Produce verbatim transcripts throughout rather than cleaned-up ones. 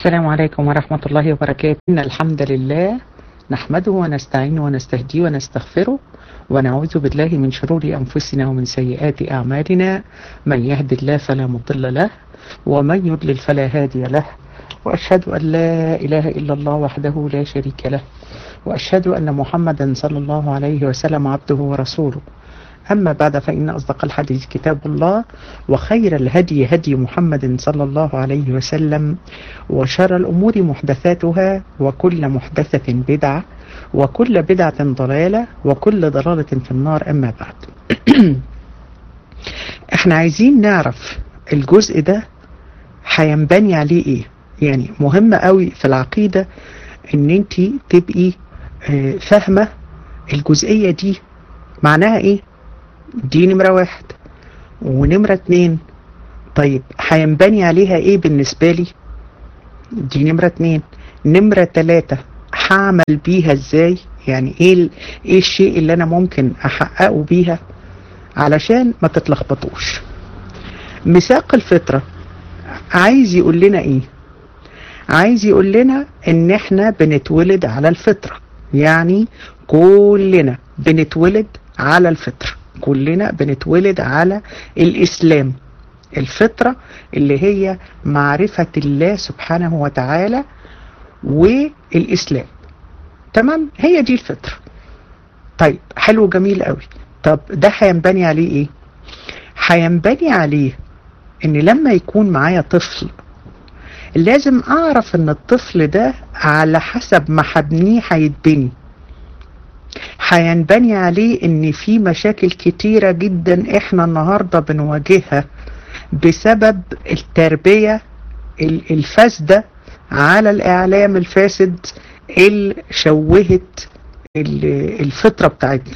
السلام عليكم ورحمة الله وبركاته. إن الحمد لله نحمده ونستعينه ونستهديه ونستغفره ونعوذ بالله من شرور أنفسنا ومن سيئات أعمالنا. من يهد الله فلا مضل له ومن يضلل فلا هادي له، وأشهد أن لا إله إلا الله وحده لا شريك له، وأشهد أن محمدا صلى الله عليه وسلم عبده ورسوله. أما بعد، فإن أصدق الحديث كتاب الله، وخير الهدي هدي محمد صلى الله عليه وسلم، وشر الأمور محدثاتها، وكل محدثة بدعة، وكل بدعة ضلالة، وكل ضلالة في النار. أما بعد احنا عايزين نعرف الجزء ده هينبني عليه ايه. يعني مهم قوي في العقيدة ان انت تبقي فاهمة الجزئية دي معناها ايه. دي نمرة واحد. ونمرة اتنين، طيب هينبني عليها ايه بالنسبة لي؟ دي نمرة اتنين. نمرة تلاتة، هعمل بيها ازاي؟ يعني ايه ايه الشيء اللي انا ممكن احققه بيها علشان ما تتلخبطوش. ميثاق الفطرة عايز يقول لنا ايه؟ عايز يقول لنا ان احنا بنتولد على الفطرة. يعني كلنا بنتولد على الفطرة، كلنا بنتولد على الإسلام. الفطرة اللي هي معرفة الله سبحانه وتعالى والإسلام. تمام، هي دي الفطرة. طيب حلو جميل قوي. طب ده هينبني عليه ايه؟ هينبني عليه ان لما يكون معايا طفل لازم اعرف ان الطفل ده على حسب ما هبنيه هيتبني. هينبني عليه ان في مشاكل كتيرة جدا احنا النهاردة بنواجهها بسبب التربية الفاسدة على الاعلام الفاسد اللي شوهت الفطرة بتاعتنا.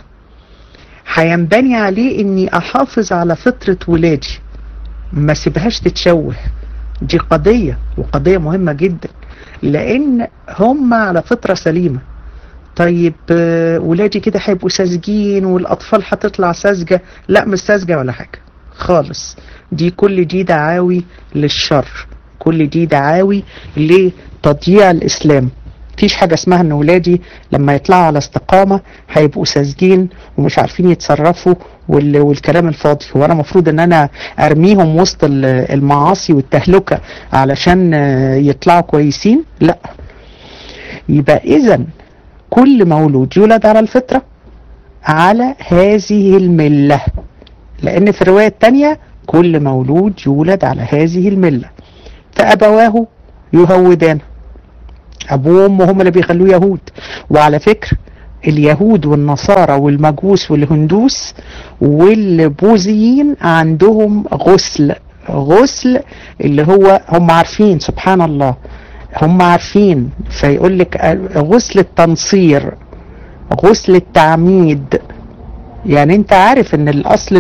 هينبني عليه اني احافظ على فطرة ولادي، ما سيبهاش تتشوه. دي قضية، وقضية مهمة جدا، لان هم على فطرة سليمة. طيب ولادي كده هيبقوا ساذجين والأطفال هتطلع ساذجة؟ لا، مش ساذجة ولا حاجة خالص. دي كل دي دعاوي للشر، كل دي دعاوي لتضييع الإسلام. مفيش حاجة اسمها ان ولادي لما يطلعوا على استقامة هيبقوا ساذجين ومش عارفين يتصرفوا والكلام الفاضي. وانا مفروض ان انا ارميهم وسط المعاصي والتهلكة علشان يطلعوا كويسين؟ لا. يبقى اذن كل مولود يولد على الفطرة على هذه الملة، لأن في الرواية التانية كل مولود يولد على هذه الملة فأبواه يهودان. أبوه وأمه هم اللي بيخلوه يهود. وعلى فكرة اليهود والنصارى والمجوس والهندوس والبوذيين عندهم غسل، غسل اللي هو هم عارفين سبحان الله، هم عارفين. فيقول لك غسل التنصير، غسل التعميد. يعني انت عارف ان الاصل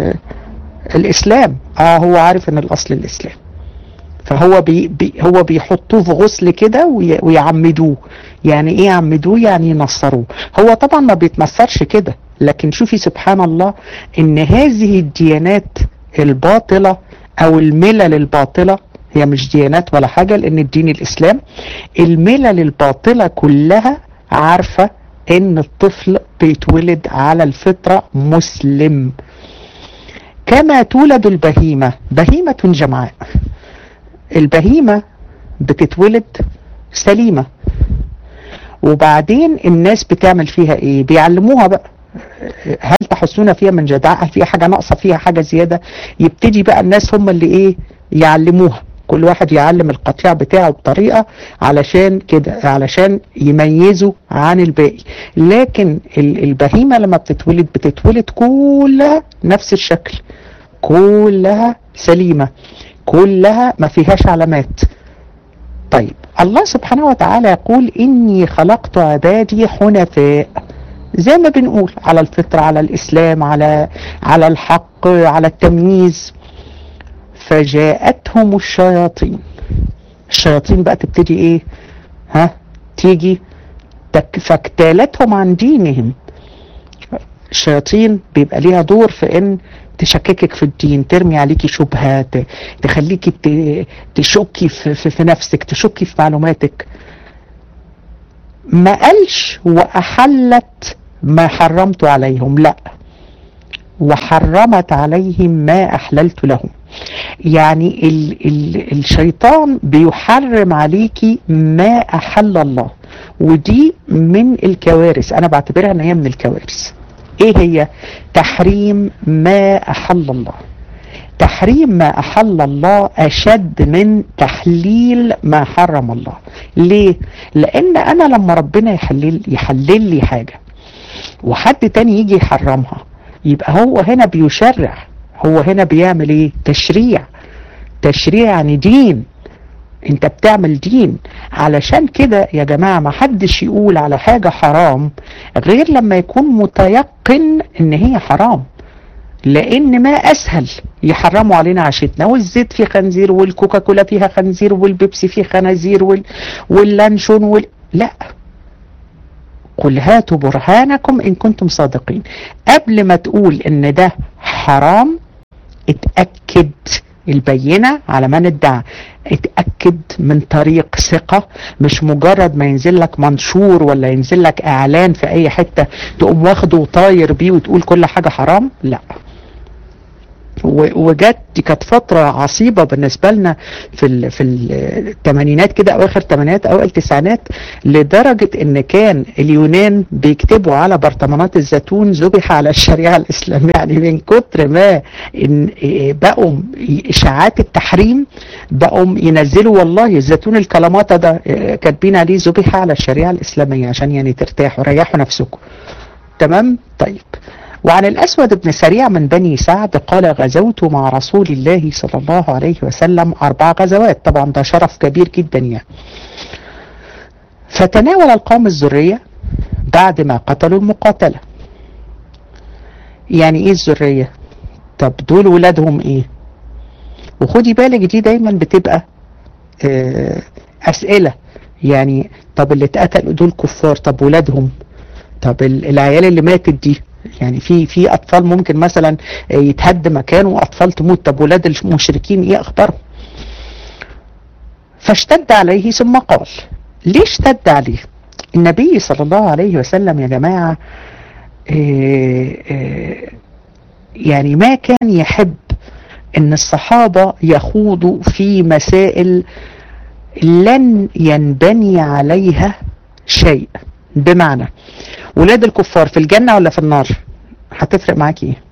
الاسلام، اه هو عارف ان الاصل الاسلام، فهو بي بي هو بيحطوه في غسل كده ويعمدوه. يعني ايه يعمدوه؟ يعني ينصروه. هو طبعا ما بيتنصرش كده، لكن شوفي سبحان الله ان هذه الديانات الباطلة او الملل الباطلة، هي مش ديانات ولا حاجة لان الدين الاسلام، الملل الباطلة كلها عارفة ان الطفل بيتولد على الفطرة مسلم. كما تولد البهيمة، بهيمة جمعاء. البهيمة بتتولد سليمة، وبعدين الناس بتعمل فيها ايه؟ بيعلموها بقى. هل تحسون فيها من جدعاء؟ فيها حاجة ناقصة؟ فيها حاجة زيادة؟ يبتدي بقى الناس هم اللي ايه؟ يعلموها. كل واحد يعلم القطيع بتاعه بطريقة علشان كده، علشان يميزوا عن الباقي. لكن البهيمة لما بتتولد بتتولد كلها نفس الشكل، كلها سليمة، كلها ما فيهاش علامات. طيب الله سبحانه وتعالى يقول إني خلقت عبادي حنفاء، زي ما بنقول على الفطرة، على الإسلام، على على الحق، على التمييز. فجاءتهم الشياطين. الشياطين بقى تبتدي ايه؟ ها تيجي فاجتالتهم عن دينهم. الشياطين بيبقى ليها دور في ان تشككك في الدين، ترمي عليكي شبهات، تخليكي تشكي في, في, في نفسك، تشكي في معلوماتك. ما قالش وأحلت ما حرمت عليهم، لا، وحرمت عليهم ما أحللت لهم. يعني ال ال الشيطان بيحرم عليكي ما أحل الله، ودي من الكوارث، أنا بعتبرها أن هي من الكوارث. إيه هي؟ تحريم ما أحل الله. تحريم ما أحل الله أشد من تحليل ما حرم الله. ليه؟ لأن أنا لما ربنا يحلل, يحلل لي حاجة وحد تاني يجي يحرمها، يبقى هو هنا بيشرع، هو هنا بيعمل ايه؟ تشريع. تشريع يعني دين، انت بتعمل دين. علشان كده يا جماعة ما حدش يقول على حاجة حرام غير لما يكون متيقن ان هي حرام، لان ما اسهل يحرموا علينا عشتنا، والزيت فيه خنزير، والكوكاكولا فيها خنزير، والبيبسي فيه خنازير، وال... واللانشون وال... لا، قل هاتوا برهانكم ان كنتم صادقين. قبل ما تقول ان ده حرام اتأكد، البينة على من ادعى، اتأكد من طريق ثقة، مش مجرد ما ينزل لك منشور ولا ينزل لك اعلان في اي حتة تقوم واخده وطاير بيه وتقول كل حاجة حرام. لا. وجت دي كانت فترة عصيبة بالنسبة لنا في ال في الثمانينات كده، اواخر الثمانينات او التسعينات، لدرجة ان كان اليونان بيكتبوا على برطمانات الزيتون ذبح على الشريعة الاسلامية. يعني من كتر ما إن بقوا اشاعات التحريم بقوا ينزلوا والله الزيتون الكلاماتا ده كاتبين عليه ذبح على الشريعة الاسلامية، عشان يعني ترتاحوا ريحوا نفسكم. تمام. طيب، وعن الأسود بن سريع من بني سعد قال غزوت مع رسول الله صلى الله عليه وسلم أربع غزوات. طبعا ده شرف كبير جدا يعني. فتناول القوم الذرية بعد ما قتلوا المقاتلة. يعني ايه الذرية؟ طب دول ولادهم ايه؟ وخدي بالك دي دايما بتبقى اه أسئلة، يعني طب اللي اتقتلوا دول كفار، طب ولادهم، طب العيال اللي ماتت دي، يعني في في اطفال ممكن مثلا يتهد مكانه واطفال تموت، طب ولاد المشركين ايه اخبارهم؟ فاشتد عليه ثم قال. ليه اشتد عليه؟ النبي صلى الله عليه وسلم يا جماعة اه اه يعني ما كان يحب ان الصحابة يخوضوا في مسائل لن ينبني عليها شيء. بمعنى ولاد الكفار في الجنة ولا في النار؟ هتفرق معاك ايه؟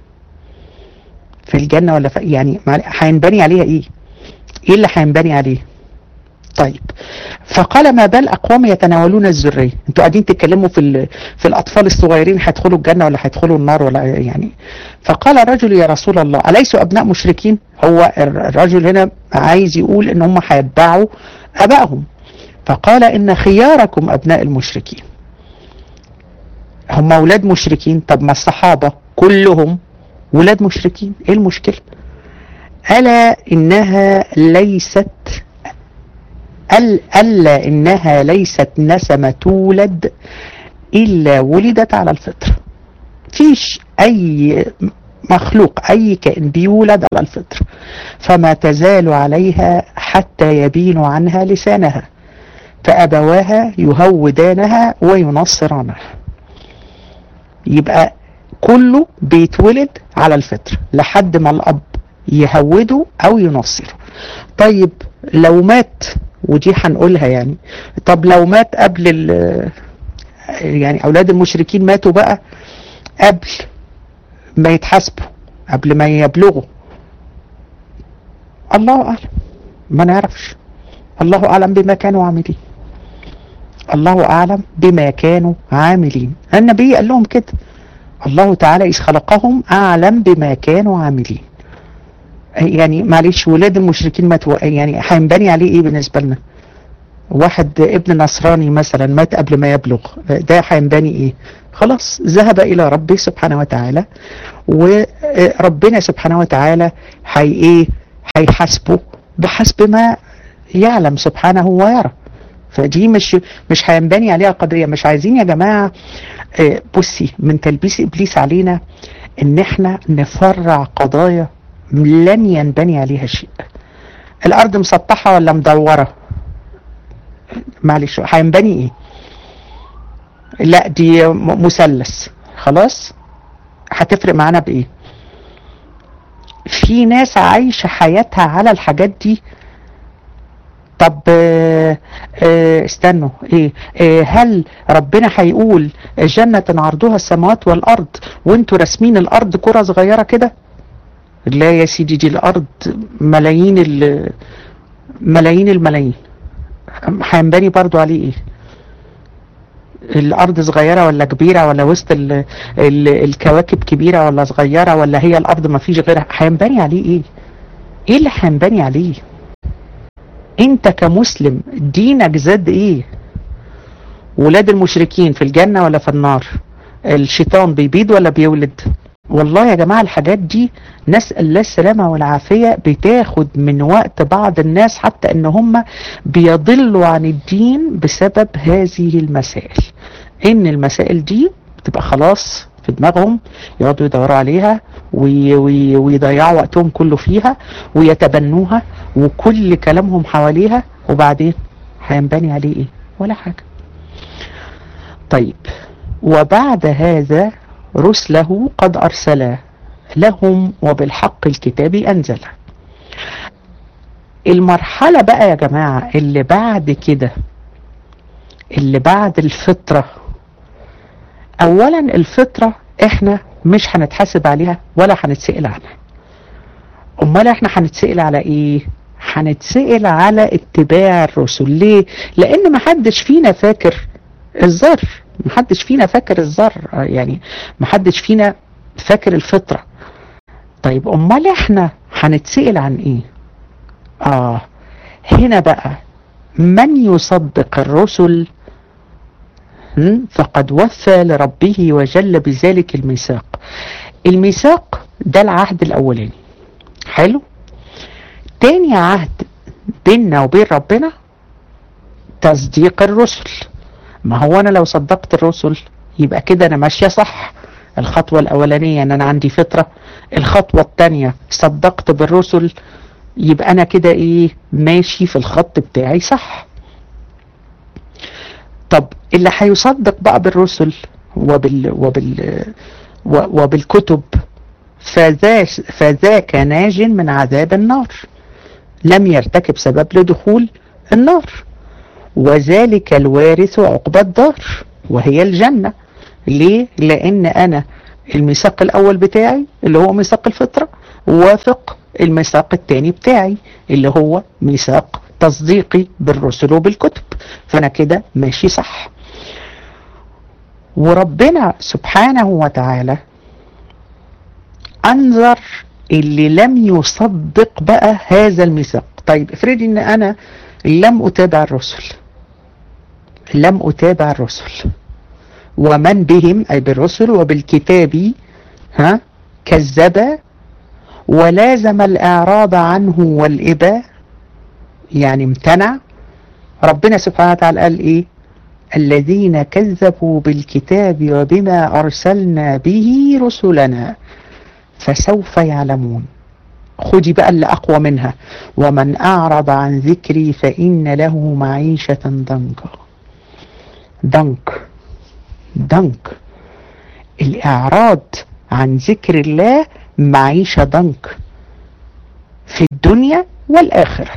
في الجنة ولا في، يعني هينبني عليها ايه؟ ايه اللي هينبني عليه؟ طيب، فقال ما بال اقوام يتناولون الذرية. انتوا قاعدين تتكلموا في في الاطفال الصغيرين هيدخلوا الجنة ولا هيدخلوا النار ولا يعني. فقال الرجل يا رسول الله اليسوا ابناء مشركين؟ هو الرجل هنا عايز يقول ان هم هيتبعوا ابائهم. فقال ان خياركم ابناء المشركين. هم اولاد مشركين، طب ما الصحابة كلهم ولاد مشركين، ايه المشكلة؟ الا انها ليست الا انها ليست نسمة تولد الا ولدت على الفطرة. فيش اي مخلوق اي كائن بيولد على الفطرة، فما تزال عليها حتى يبين عنها لسانها، فابواها يهودانها وينصرانها. يبقى كله بيتولد على الفطرة لحد ما الاب يهوده او ينصره. طيب لو مات، ودي هنقولها يعني، طب لو مات قبل يعني اولاد المشركين ماتوا بقى قبل ما يتحاسبوا، قبل ما يبلغوا، الله اعلم، ما نعرفش. الله اعلم بما كانوا عاملين. الله اعلم بما كانوا عاملين. النبي قال لهم كده، الله تعالى إذ خلقهم أعلم بما كانوا عاملين. يعني معلش ولاد المشركين ماتوا، يعني هينبني عليه ايه بالنسبة لنا؟ واحد ابن نصراني مثلا مات قبل ما يبلغ، ده هينبني ايه؟ خلاص ذهب الى ربه سبحانه وتعالى، وربنا سبحانه وتعالى هي ايه؟ هيحاسبه بحسب ما يعلم سبحانه ويرى. فدي مش مش هينبني عليها قضية. مش عايزين يا جماعة، بصي، من تلبيس إبليس علينا إن إحنا نفرع قضايا لن ينبني عليها شيء. الأرض مسطحة ولا مدورة؟ معلش، هينبني إيه؟ لا دي مثلث، خلاص، هتفرق معانا بإيه؟ في ناس عايشة حياتها على الحاجات دي. طب اه اه استنوا، ايه اه هل ربنا هيقول جنة عرضها السماوات والارض وانتوا راسمين الارض كرة صغيرة كده؟ لا يا سيدي، دي الارض ملايين ال ملايين الملايين. هينبني برضو عليه ايه؟ الارض صغيرة ولا كبيرة، ولا وسط ال ال الكواكب كبيرة ولا صغيرة، ولا هي الارض ما فيش غيرها؟ هينبني عليه ايه؟ ايه اللي هينبني عليه؟ انت كمسلم دينك زاد ايه؟ ولاد المشركين في الجنة ولا في النار؟ الشيطان بيبيض ولا بيولد؟ والله يا جماعة الحاجات دي نسأل الله السلامة والعافية بتاخد من وقت بعض الناس، حتى ان هم بيضلوا عن الدين بسبب هذه المسائل. ان المسائل دي بتبقى خلاص في دماغهم، يقعدوا يدوروا عليها وي وي ويضيعوا وقتهم كله فيها ويتبنوها، وكل كلامهم حواليها، وبعدين هينبني عليه ايه؟ ولا حاجة. طيب، وبعد هذا رسله قد أرسلا لهم وبالحق الكتاب أنزله. المرحلة بقى يا جماعة اللي بعد كده، اللي بعد الفطرة، أولا الفطرة احنا مش هنتحاسب عليها ولا هنتسئل عنها. امال احنا هنتسئل على ايه؟ هنتسئل على اتباع الرسل. ليه؟ لان محدش فينا فاكر الذر، محدش فينا فاكر الذر، يعني محدش فينا فاكر الفطرة. طيب امال احنا هنتسئل عن ايه؟ اه هنا بقى من يصدق الرسل فقد وفى لربه وجل بذلك الميثاق. الميثاق ده العهد الاولاني، حلو. تاني عهد بيننا وبين ربنا تصديق الرسل. ما هو انا لو صدقت الرسل يبقى كده انا ماشيه صح. الخطوه الاولانيه ان انا عندي فطره، الخطوه الثانيه صدقت بالرسل، يبقى انا كده ايه؟ ماشي في الخط بتاعي صح. طب اللي هيصدق بقى بالرسل وبال وبال وبالكتب فذا فذاك ناج من عذاب النار، لم يرتكب سبب لدخول النار، وذلك الوارث عقبى الدار وهي الجنة. ليه؟ لأن أنا الميثاق الأول بتاعي اللي هو ميثاق الفطرة وافق الميثاق الثاني بتاعي اللي هو ميثاق تصديقي بالرسل وبالكتب، فأنا كده ماشي صح. وربنا سبحانه وتعالى أنذر اللي لم يصدق بقى هذا الميثاق. طيب افرضي ان انا لم اتابع الرسل، لم اتابع الرسل ومن بهم اي بالرسل وبالكتاب ها كذب ولازم الاعراض عنه والاباء، يعني امتنع. ربنا سبحانه وتعالى قال ايه؟ الذين كذبوا بالكتاب وبما ارسلنا به رسلنا فسوف يعلمون. خدي بقى اللي اقوى منها، ومن اعرض عن ذكري فان له معيشة ضنكا. ضنك ضنك الاعراض عن ذكر الله معيشة ضنك في الدنيا والاخرة.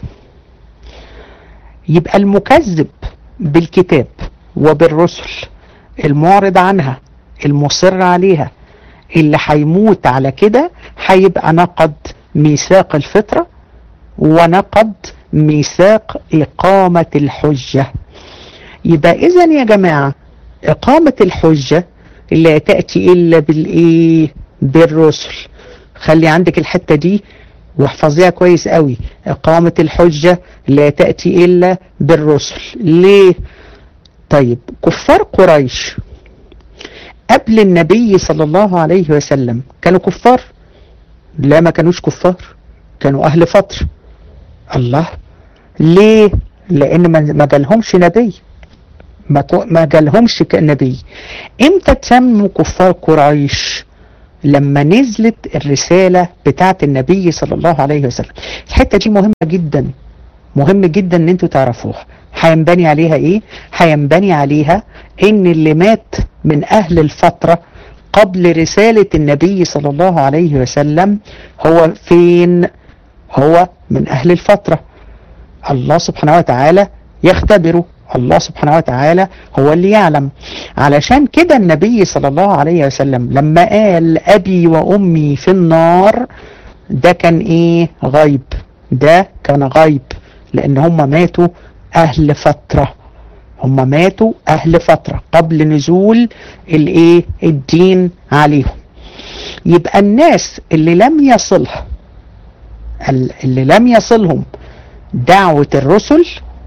يبقى المكذب بالكتاب وبالرسل، المعرض عنها، المصر عليها، اللي هيموت على كده هيبقى نقض ميثاق الفطرة ونقض ميثاق إقامة الحجة. يبقى إذن يا جماعة إقامة الحجة لا تأتي إلا بالإيه؟ بالرسل. خلي عندك الحتة دي واحفظيها كويس قوي. إقامة الحجة لا تأتي إلا بالرسل. ليه؟ طيب كفار قريش قبل النبي صلى الله عليه وسلم كانوا كفار؟ لا ما كانوش كفار، كانوا أهل فترة. الله، ليه؟ لان ما جالهمش نبي، ما جالهمش نبي. امتى تسموا كفار قريش؟ لما نزلت الرسالة بتاعت النبي صلى الله عليه وسلم. الحتة دي مهمة جدا، مهم جدا ان انتوا تعرفوها. هينبني عليها ايه؟ هينبني عليها ان اللي مات من اهل الفترة قبل رسالة النبي صلى الله عليه وسلم هو فين؟ هو من اهل الفترة. الله سبحانه وتعالى يختبره، الله سبحانه وتعالى هو اللي يعلم. علشان كده النبي صلى الله عليه وسلم لما قال ابي وامي في النار، ده كان ايه؟ غيب، ده كان غيب، لان هم ماتوا اهل فترة، هم ماتوا اهل فترة قبل نزول الايه؟ الدين عليهم. يبقى الناس اللي لم يصلها اللي لم يصلهم دعوة الرسل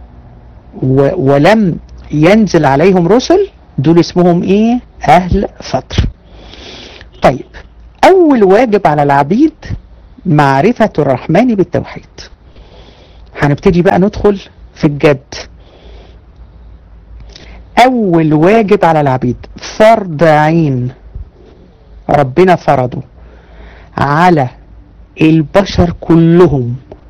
ولم ينزل عليهم رسل، دول اسمهم ايه؟ اهل فترة. طيب، اول واجب على العبيد معرفة الرحمن بالتوحيد. هنبتدي بقى ندخل في الجد. اول واجب على العبيد، فرض عين ربنا فرضه على البشر كلهم،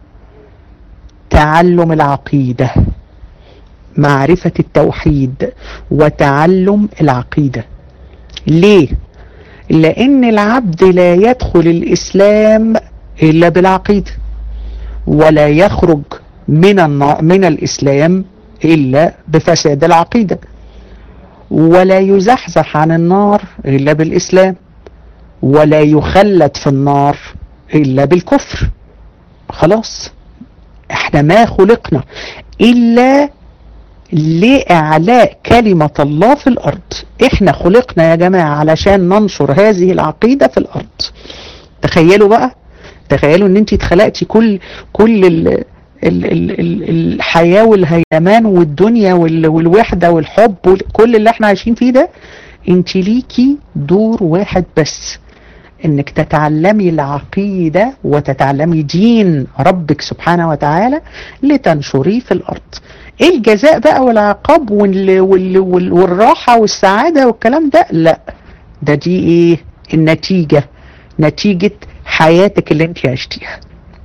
تعلم العقيدة، معرفة التوحيد وتعلم العقيدة. ليه؟ لأن العبد لا يدخل الإسلام إلا بالعقيدة، ولا يخرج من من الإسلام إلا بفساد العقيدة، ولا يزحزح عن النار إلا بالإسلام، ولا يخلد في النار إلا بالكفر. خلاص، احنا ما خلقنا إلا لإعلاء كلمة الله في الأرض. احنا خلقنا يا جماعة علشان ننشر هذه العقيدة في الأرض. تخيلوا بقى، تخيلوا ان انت اتخلقتي كل كل ال ال ال ال الحياة والهيمان والدنيا والوحدة والحب وكل اللي احنا عايشين فيه ده، انت ليكي دور واحد بس، انك تتعلمي العقيدة وتتعلمي دين ربك سبحانه وتعالى لتنشريه في الأرض. ايه الجزاء بقى والعقاب وال وال وال والراحة والسعادة والكلام ده؟ لا، ده دي ايه؟ النتيجة، نتيجة حياتك اللي انت عشتيها.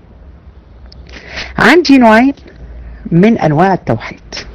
عندي نوعين من انواع التوحيد.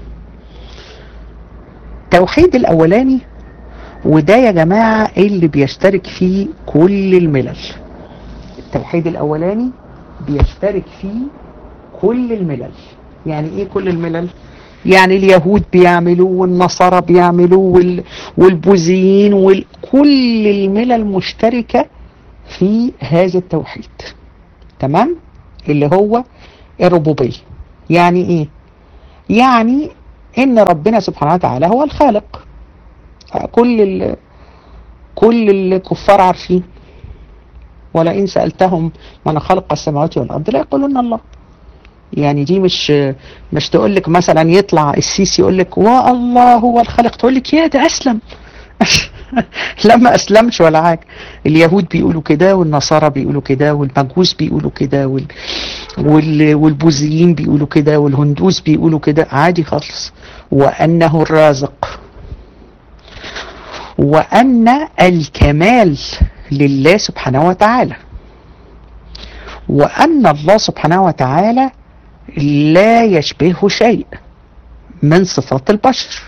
التوحيد الاولاني، وده يا جماعة اللي بيشترك فيه كل الملل. التوحيد الاولاني بيشترك فيه كل الملل. يعني ايه كل الملل؟ يعني اليهود بيعملوا والنصارى بيعملوا والبوذيين وكل الملل مشتركة في هذا التوحيد. تمام؟ اللي هو الربوبية. يعني ايه؟ يعني ان ربنا سبحانه وتعالى هو الخالق. كل ال كل الكفار عارفين، ولئن سألتهم من خلق السماوات والأرض لا يقولون الله. يعني دي مش مش تقول لك مثلا يطلع السيسي يقول لك والله هو الخالق، تقول لك يا ده أسلم. لما أسلمش ولا حاجة. اليهود بيقولوا كده، والنصارى بيقولوا كده، والمجوس بيقولوا كده، وال... وال... والبوذيين بيقولوا كده، والهندوس بيقولوا كده، عادي خالص. وأنه الرازق، وأن الكمال لله سبحانه وتعالى، وأن الله سبحانه وتعالى لا يشبهه شيء من صفات البشر،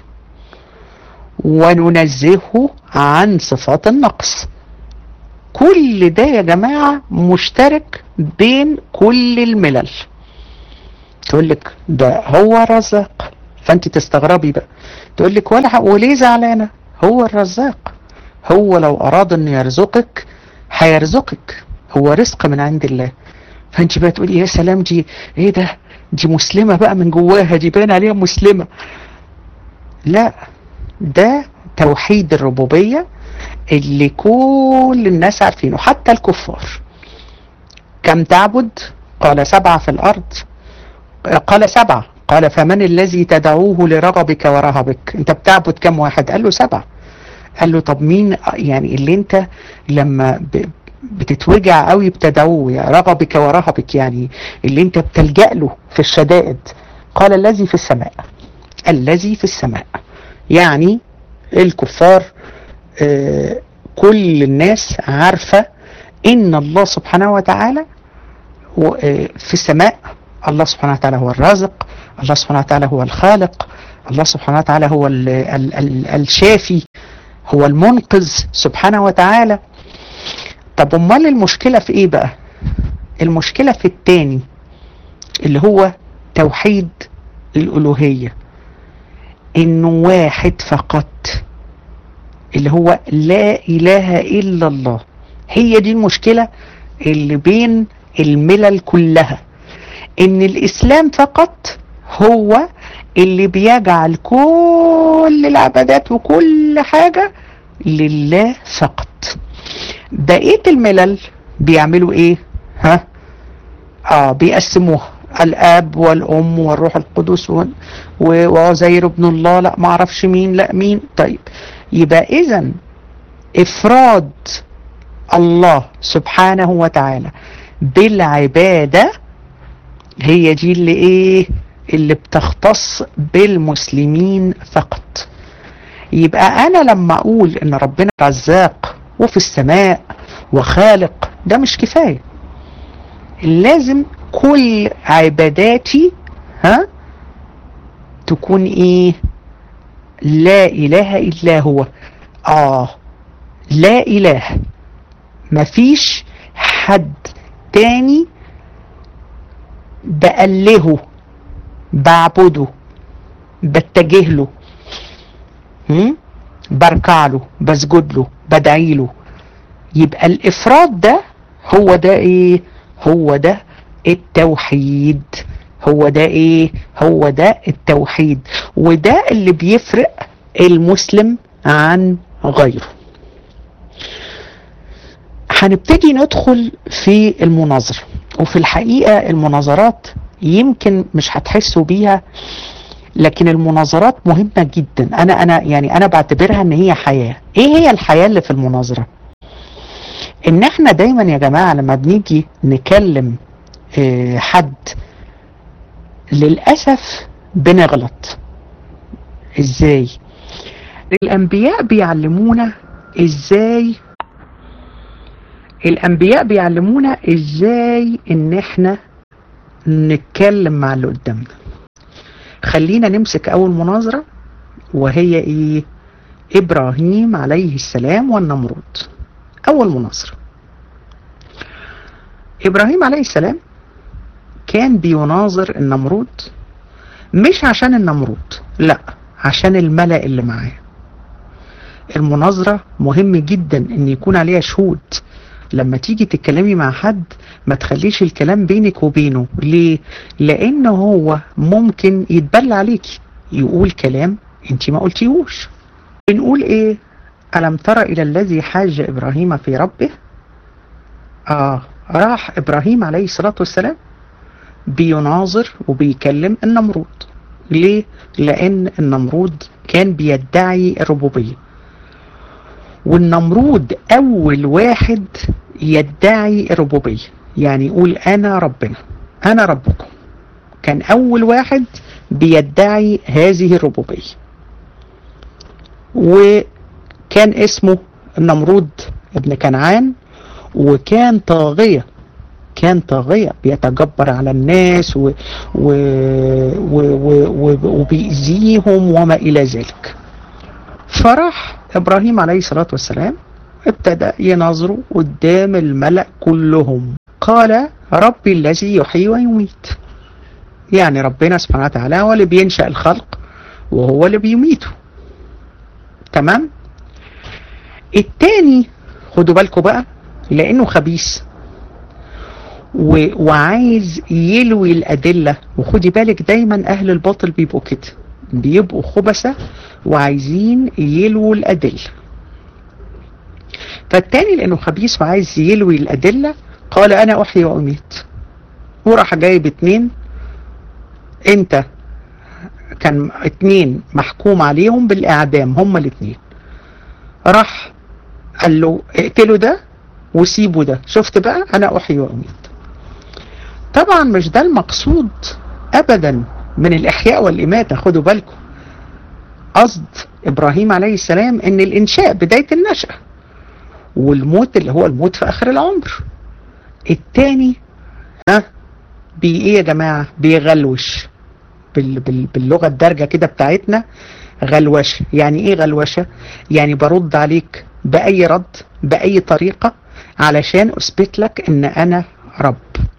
وننزهه عن صفات النقص. كل ده يا جماعة مشترك بين كل الملل. تقول لك ده هو رزاق، فانت تستغربي بقى، تقول لك ولا وليه زعلانة؟ هو الرزاق، هو لو أراد أن يرزقك هيرزقك، هو رزق من عند الله. فانت بقى تقولي يا سلام، دي ايه ده؟ دي مسلمة بقى من جواها، دي باين عليها مسلمة. لا، ده توحيد الربوبية اللي كل الناس عارفينه، حتى الكفار. كم تعبد؟ قال سبعة في الأرض. قال سبعة، قال فمن الذي تدعوه لرغبك ورهبك؟ انت بتعبد كم واحد؟ قال له سبعة. قال له طب مين يعني اللي انت لما بتتوجع قوي بتدعوه، يا رغبك ورهبك، يعني اللي انت بتلجأ له في الشدائد؟ قال الذي في السماء، الذي في السماء، يعني الكفار آه كل الناس عارفة ان الله سبحانه وتعالى في السماء. الله سبحانه وتعالى هو الرازق، الله سبحانه وتعالى هو الخالق، الله سبحانه وتعالى هو ال ال ال الشافي، هو المنقذ سبحانه وتعالى. طب امال المشكلة في ايه بقى؟ المشكلة في التاني اللي هو توحيد الألوهية، انه واحد فقط اللي هو لا اله الا الله. هي دي المشكلة اللي بين الملل كلها، ان الاسلام فقط هو اللي بيجعل كل العبادات وكل حاجة لله فقط. بقية الملل بيعملوا ايه؟ ها اه بيقسموها، الاب والام والروح القدس وعزير ابن الله، لا ما اعرفش مين، لا مين. طيب يبقى اذا افراد الله سبحانه وتعالى بالعبادة هي دي اللي ايه؟ اللي بتختص بالمسلمين فقط. يبقى انا لما اقول ان ربنا رزاق وفي السماء وخالق، ده مش كفاية. لازم كل عباداتي ها تكون ايه؟ لا اله الا هو. اه لا اله، مفيش حد تاني بألهه، بعبده، بتجه له، بركع له، بسجد له، بدعي له. يبقى الافراد ده هو ده ايه؟ هو ده التوحيد. هو ده ايه؟ هو ده التوحيد. وده اللي بيفرق المسلم عن غيره. هنبتدي ندخل في المناظرة، وفي الحقيقة المناظرات يمكن مش هتحسوا بيها، لكن المناظرات مهمة جدا. انا انا يعني انا بعتبرها ان هي حياة. ايه هي الحياة اللي في المناظرة؟ ان احنا دايما يا جماعة لما بنيجي نكلم اه حد للأسف بنغلط. ازاي؟ الانبياء بيعلمونا ازاي الانبياء بيعلمونا ازاي ان احنا نتكلم مع اللي قدامنا. خلينا نمسك اول مناظرة، وهي ايه؟ ابراهيم عليه السلام والنمرود. اول مناظرة، ابراهيم عليه السلام كان بيناظر النمرود، مش عشان النمرود، لا عشان الملأ اللي معاه. المناظرة مهم جدا ان يكون عليها شهود. لما تيجي تتكلمي مع حد ما تخليش الكلام بينك وبينه. ليه؟ لان هو ممكن يتبلى عليكي، يقول كلام انت ما قلتيهوش. بنقول ايه؟ ألم تر الى الذي حاج ابراهيم في ربه. اه راح ابراهيم عليه الصلاة والسلام بيناظر وبيكلم النمرود. ليه؟ لان النمرود كان بيدعي الربوبية، والنمرود اول واحد يدعي الربوبية، يعني يقول انا ربنا، انا ربكم. كان اول واحد بيدعي هذه الربوبية، وكان اسمه النمرود ابن كنعان، وكان طاغية، كان طاغية بيتجبر على الناس و... و... و... و... وبيأذيهم وما إلى ذلك. فراح إبراهيم عليه الصلاة والسلام ابتدأ يناظروا قدام الملأ كلهم. قال ربي الذي يحيي ويميت، يعني ربنا سبحانه وتعالى هو اللي بينشأ الخلق وهو اللي بيميته. تمام؟ التاني خدوا بالكم بقى، لأنه خبيث و... وعايز يلوي الأدلة. وخدي بالك دايما أهل الباطل بيبقوا كده، بيبقوا خبثة وعايزين يلووا الأدلة. فالتاني لأنه خبيث وعايز يلوي الأدلة قال أنا أحيي وأميت، وراح جايب اتنين. انت كان اتنين محكوم عليهم بالإعدام، هما الاتنين. راح قال له اقتلوا ده وسيبوا ده، شفت بقى أنا أحيي وأميت. طبعا مش ده المقصود أبدا من الإحياء والإماتة. خدوا بالكم، قصد إبراهيم عليه السلام إن الإنشاء بداية النشأة، والموت اللي هو الموت في آخر العمر. التاني ها بي إيه يا جماعة؟ بيغلوش بال بال باللغة الدارجة كده بتاعتنا، غلوشة. يعني إيه غلوشة؟ يعني برد عليك بأي رد بأي طريقة علشان أثبت لك إن أنا رب.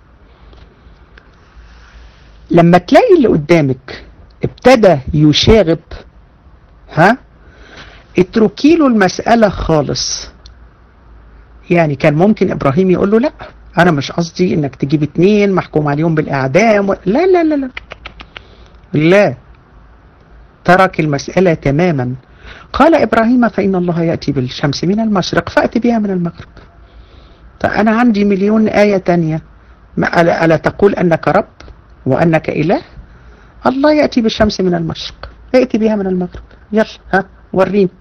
لما تلاقي اللي قدامك ابتدى يشاغب، ها اتركي له المسألة خالص. يعني كان ممكن إبراهيم يقول له لا، أنا مش قصدي إنك تجيب اتنين محكوم عليهم بالإعدام و... لا لا لا لا لا، ترك المسألة تماما. قال إبراهيم فإن الله يأتي بالشمس من المشرق فأت بها من المغرب. فأنا عندي مليون آية تانية. ألا, ألا تقول أنك رب وأنك إله؟ الله يأتي بالشمس من المشرق، يأتي بها من المغرب، يلا ها وريني.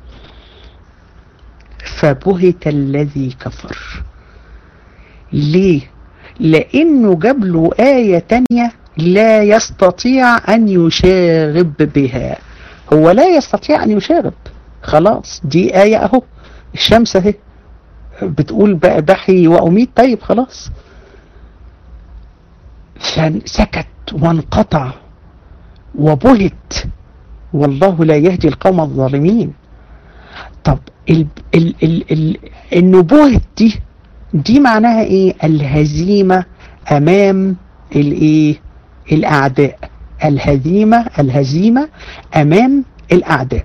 فبهت الذي كفر. ليه؟ لأنه جاب له آية تانية لا يستطيع أن يشاغب بها. هو لا يستطيع أن يشاغب، خلاص دي آية أهو، الشمس اهي بتقول بحي وأميت، طيب خلاص. فسكت وانقطع وبهت، والله لا يهدي القوم الظالمين. طب ال ال ال ال النبوة دي دي معناها ايه؟ الهزيمة امام الايه؟ الاعداء. الهزيمة الهزيمة امام الاعداء.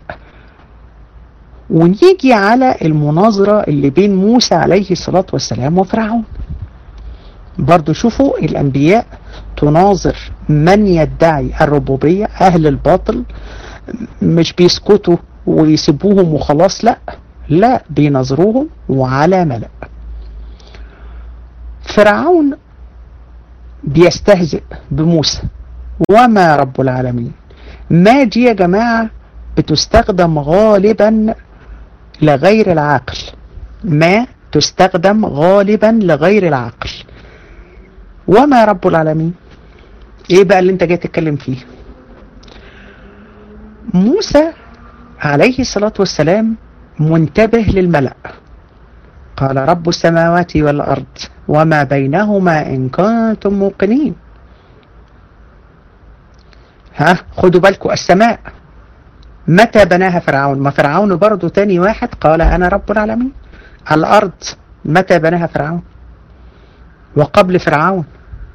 ونيجي على المناظرة اللي بين موسى عليه الصلاة والسلام وفرعون. برضو شوفوا الانبياء تناظر من يدعي الربوبية، اهل الباطل مش بيسكتوا ويسيبوهم وخلاص، لا لا، بينظروهم وعلى ملأ. فرعون بيستهزئ بموسى، وما رب العالمين. ما دي يا جماعة بتستخدم غالبا لغير العاقل، ما تستخدم غالبا لغير العاقل. وما رب العالمين ايه بقى اللي انت جاي تتكلم فيه؟ موسى عليه الصلاة والسلام منتبه للملأ. قال رب السماوات والأرض وما بينهما إن كنتم موقنين. ها خدوا بالكم، السماء متى بناها فرعون؟ ما فرعون برضو تاني واحد قال أنا رب العالمين. الأرض متى بناها فرعون؟ وقبل فرعون.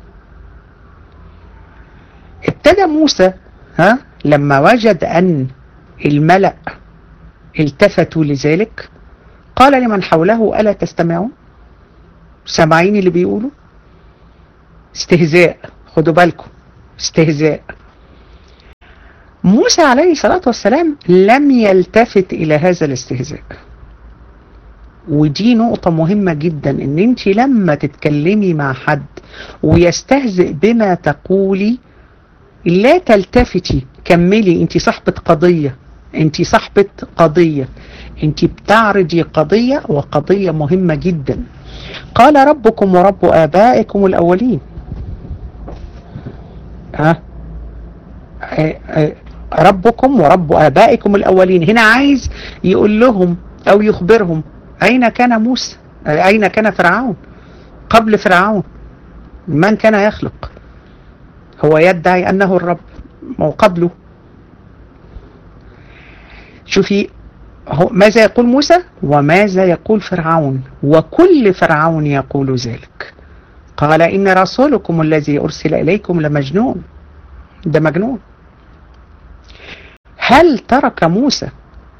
ابتدى موسى ها لما وجد أن الملأ التفتوا لذلك قال لمن حوله ألا تستمعون؟ سامعين اللي بيقولوا؟ استهزاء، خدوا بالكم، استهزاء. موسى عليه الصلاة والسلام لم يلتفت إلى هذا الاستهزاء. ودي نقطة مهمة جدا، ان انت لما تتكلمي مع حد ويستهزئ بما تقولي لا تلتفتي، كملي، انت صاحبة قضية، انت صاحبة قضية، انت بتعرضي قضية، وقضية مهمة جدا. قال ربكم ورب آبائكم الأولين. ها ربكم ورب آبائكم الأولين. هنا عايز يقول لهم أو يخبرهم أين كان موسى، أين كان فرعون قبل فرعون؟ من كان يخلق؟ هو يدعي أنه الرب وقبله. شوفي ماذا يقول موسى وماذا يقول فرعون، وكل فرعون يقول ذلك. قال إن رسولكم الذي أرسل إليكم لمجنون. ده مجنون. هل ترك موسى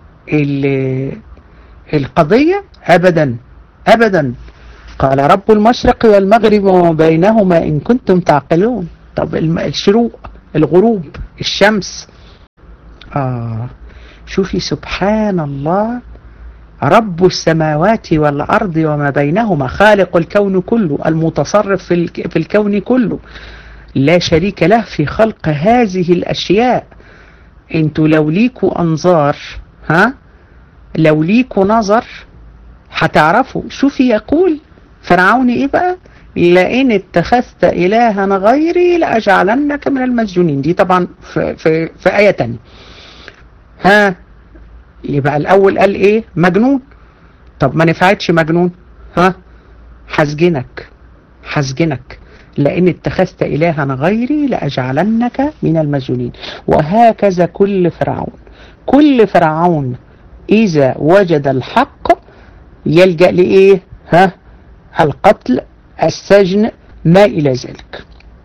القضية؟ أبدا أبدا. قال رب المشرق والمغرب وما بينهما إن كنتم تعقلون. طب الشروق، الغروب، الشمس. آه شوفي سبحان الله، رب السماوات والأرض وما بينهما، خالق الكون كله، المتصرف في الكون كله، لا شريك له في خلق هذه الأشياء. انتوا لو ليكوا أنظار، ها لو ليكوا نظر هتعرفوا. شوفي يقول فرعون ايه بقى؟ لئن اتخذت إلها غيري لأجعلنك من المسجونين. دي طبعا في, في, في آية تانية. ها يبقى الأول قال إيه؟ مجنون. طب ما نفعتش مجنون، ها حسجنك حسجنك لئن اتخذت إلها غيري لأجعلنك من المسجونين. وهكذا كل فرعون كل فرعون إذا وجد الحق يلجأ لإيه؟ ها القتل، السجن، ما إلى ذلك.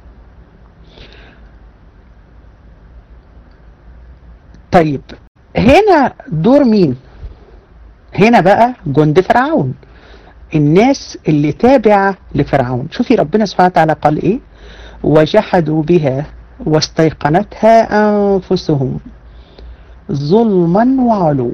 طيب هنا دور مين؟ هنا بقى جند فرعون، الناس اللي تابعة لفرعون. شوفي ربنا سبحانه وتعالى قال ايه؟ وجحدوا بها واستيقنتها أنفسهم ظلما وعلوا.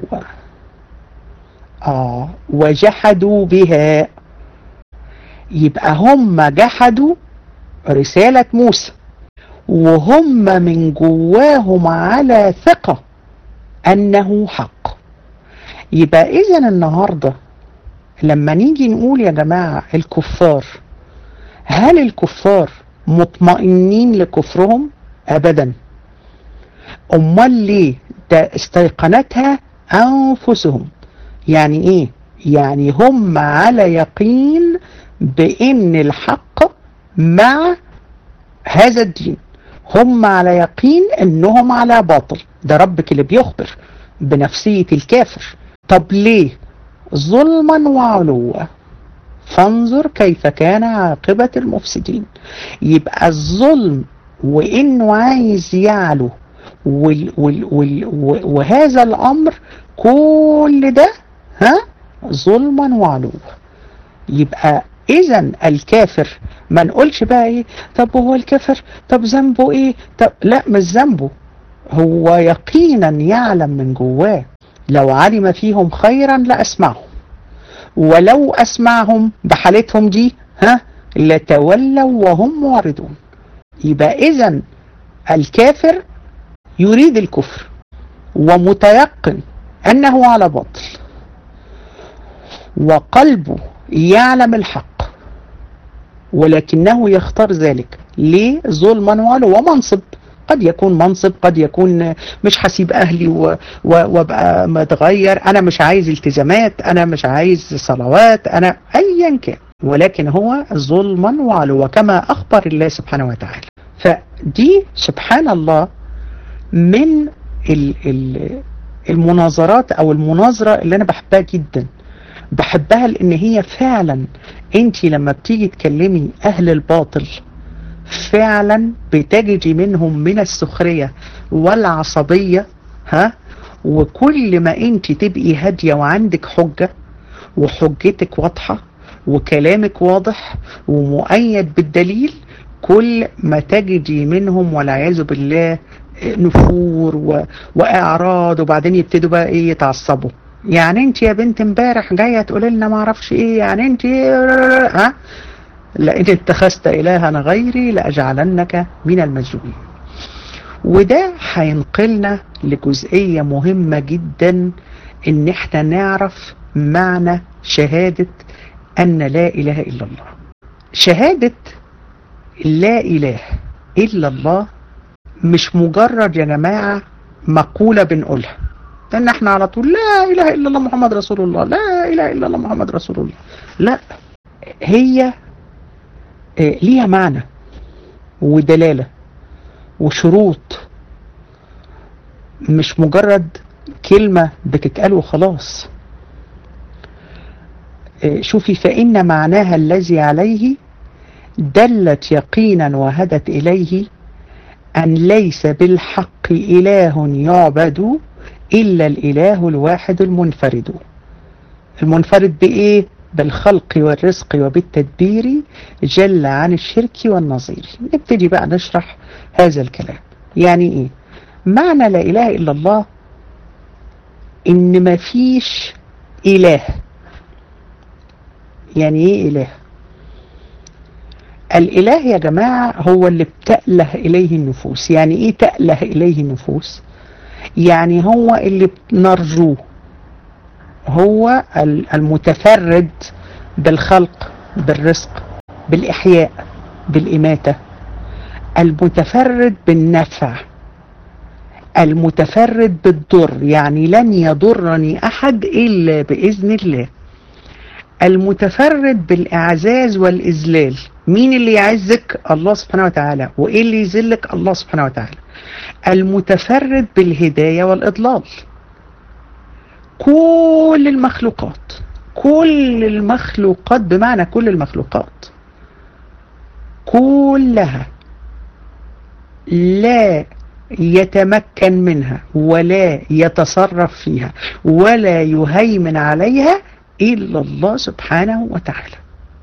آه وجحدوا بها، يبقى هم جحدوا رسالة موسى وهم من جواهم على ثقة أنه حق. يبقى إذن النهاردة لما نيجي نقول يا جماعة الكفار، هل الكفار مطمئنين لكفرهم؟ أبدا. أمال ليه؟ ده استيقنتها أنفسهم. يعني إيه؟ يعني هم على يقين بأن الحق مع هذا الدين، هم على يقين أنهم على باطل. ده ربك اللي بيخبر بنفسية الكافر. طب ليه؟ ظلما وعلوا فانظر كيف كان عاقبة المفسدين. يبقى الظلم وإنه عايز يعلو وال وال وال وهذا الأمر كل ده ها ظلما وعلوا. يبقى إذن الكافر ما نقولش بقى إيه طب هو الكافر طب ذنبه إيه؟ طب لا مش ذنبه، هو يقينا يعلم من جواه لو علم فيهم خيرا لأسمعهم، ولو أسمعهم بحالتهم دي ها لتولوا وهم معرضون. يبقى إذن الكافر يريد الكفر ومتيقن أنه على باطل، وقلبه يعلم الحق ولكنه يختار ذلك. ليه؟ ظلما وعلوا ومنصب. قد يكون منصب، قد يكون مش هسيب أهلي وابقى متغير، أنا مش عايز التزامات، أنا مش عايز صلوات، أنا أيا كان، ولكن هو ظلما وعلوا كما أخبر الله سبحانه وتعالى. فدي سبحان الله من المناظرات أو المناظرة اللي أنا بحبها جدا. بحبها لأن هي فعلا أنت لما بتيجي تكلمي أهل الباطل فعلا بتجدي منهم من السخرية والعصبية ها. وكل ما انت تبقي هادية وعندك حجة وحجتك واضحة وكلامك واضح ومؤيد بالدليل، كل ما تجدي منهم والعياذ بالله نفور و... واعراض، وبعدين يبتدوا بقى ايه يتعصبوا. يعني انت يا بنت امبارح جاية تقولي لنا ما اعرفش ايه، يعني انت ها لئن اتخذت إلها غيري لأجعلنك من المسجونين. وده هينقلنا لجزئية مهمة جدا، ان احنا نعرف معنى شهادة ان لا اله الا الله. شهادة لا اله الا الله مش مجرد يا جماعة مقولة بنقولها، لان احنا على طول لا اله الا الله محمد رسول الله، لا اله الا الله محمد رسول الله. لا، هي ليها معنى ودلالة وشروط، مش مجرد كلمة بتتقال وخلاص. شوفي فإن معناها الذي عليه دلت يقينا وهدت إليه أن ليس بالحق إله يعبد إلا الإله الواحد المنفرد. المنفرد بإيه؟ بالخلق والرزق وبالتدبير جل عن الشرك والنظير. نبتدي بقى نشرح هذا الكلام. يعني ايه معنى لا اله الا الله؟ ان ما فيش اله. يعني ايه اله؟ الاله يا جماعة هو اللي بتأله اليه النفوس. يعني ايه تأله اليه النفوس؟ يعني هو اللي بنرجوه، هو المتفرد بالخلق بالرزق بالإحياء، بالإماتة، المتفرد بالنفع، المتفرد بالضر، يعني لن يضرني أحد إلا بإذن الله، المتفرد بالإعزاز والإذلال. مين اللي يعزك؟ الله سبحانه وتعالى. وإيه اللي يذلك؟ الله سبحانه وتعالى. المتفرد بالهداية والإضلال. كل المخلوقات، كل المخلوقات بمعنى كل المخلوقات كلها لا يتمكن منها ولا يتصرف فيها ولا يهيمن عليها إلا الله سبحانه وتعالى.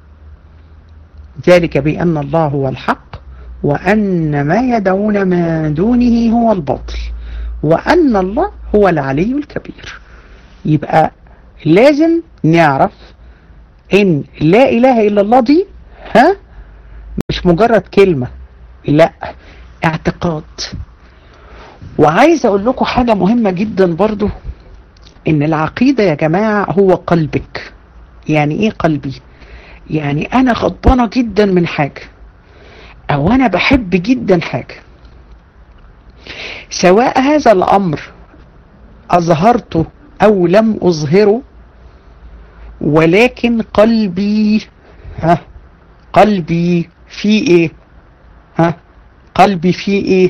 ذلك بأن الله هو الحق وأن ما يدعون من دونه هو الباطل وأن الله هو العلي الكبير. يبقى لازم نعرف إن لا إله إلا الله دي ها مش مجرد كلمة، لا، اعتقاد. وعايز أقول لكم حاجة مهمة جدا برضو، إن العقيدة يا جماعة هو قلبك. يعني إيه قلبي؟ يعني أنا غضبانة جدا من حاجة، أو أنا بحب جدا حاجة، سواء هذا الأمر أظهرته أو لم أظهره، ولكن قلبي ها قلبي فيه إيه؟ ها قلبي فيه إيه؟